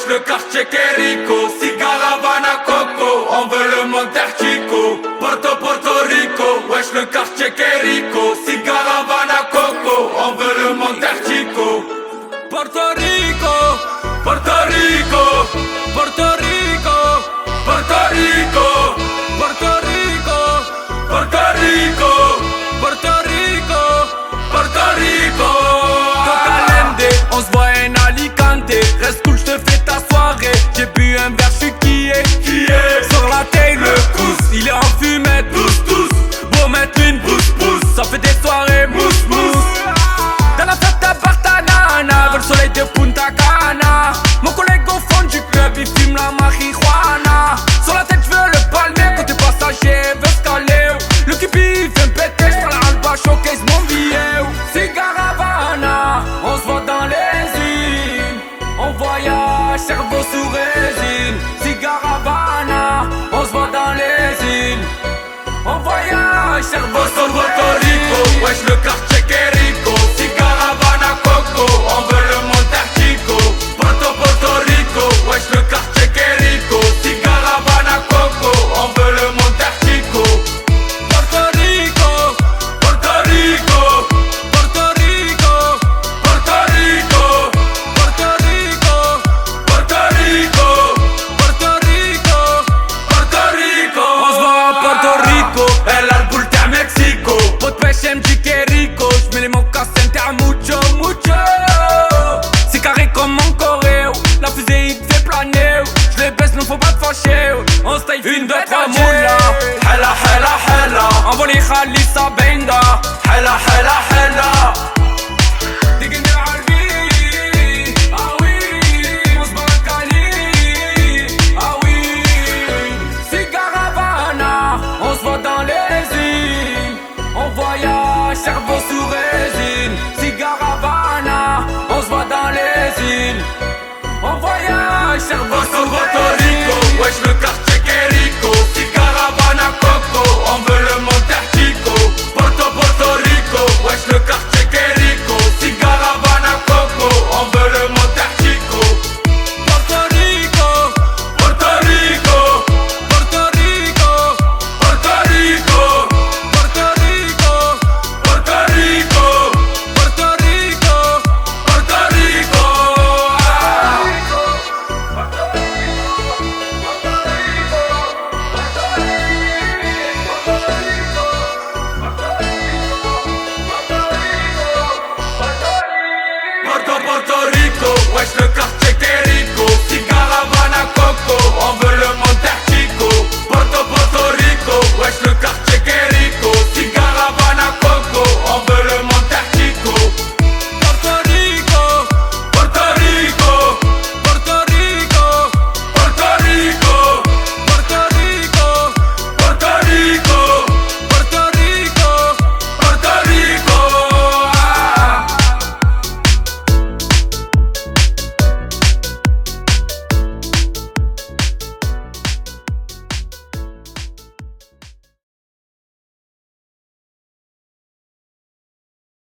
le quartier Querico, Cigara, Havana, Coco, on veut le Monterchico. Porto Rico, wesh le quartier Querico, Cigara, Havana, Coco, on veut le Monterchico. Porto Rico, Porto Rico, Porto Rico, Porto Rico, Porto Rico, Porto Rico, Porto Rico, Porto Rico. Cocalende, on se voit en Alicante. Reste cool, j'te fais ta soirée. J'ai bu un verre, j'suis qui est sur la taille, le pouce, il est en fumette. Tous, pour mettre une pousse. Ça fait des soirées mousse. Dans la fête à Bartanana, le soleil de Punta Cana. Mon collègue au fond du club, il fume la marijuana. Sur la tête, j'veux le palmer, côté passager, veut scaler. Le cupi vient me péter, j'prends la Alba, showcase mon billet. Cigara, Havana, on se voit dans les îles. On voyage, cerveau sous résine. Cigara, Havana, on se voit dans les îles. On voyage, cerveau sous Rico, wesh le quartier Querico, Cigara, Havana, Coco, on veut le Monterchico. Porto Rico, wesh le quartier Querico, Cigara, Havana, Coco, on veut le Monterchico. Porto Rico, Porto Rico, Porto Rico, Porto Rico, Porto Rico, Porto Rico, Porto Rico, Porto Rico. On se voit à Porto Rico, elle a le boule à Mexico. Pot de pêche MJ Querico, j'mets les mocassins t'es mucho. C'est carré comme mon coréo, la fusée il te fait planer. J'les baisse, nous faut pas te fâcher. On style une, deux, trois moula. Hella, envoie les khalis à Benga. Hella,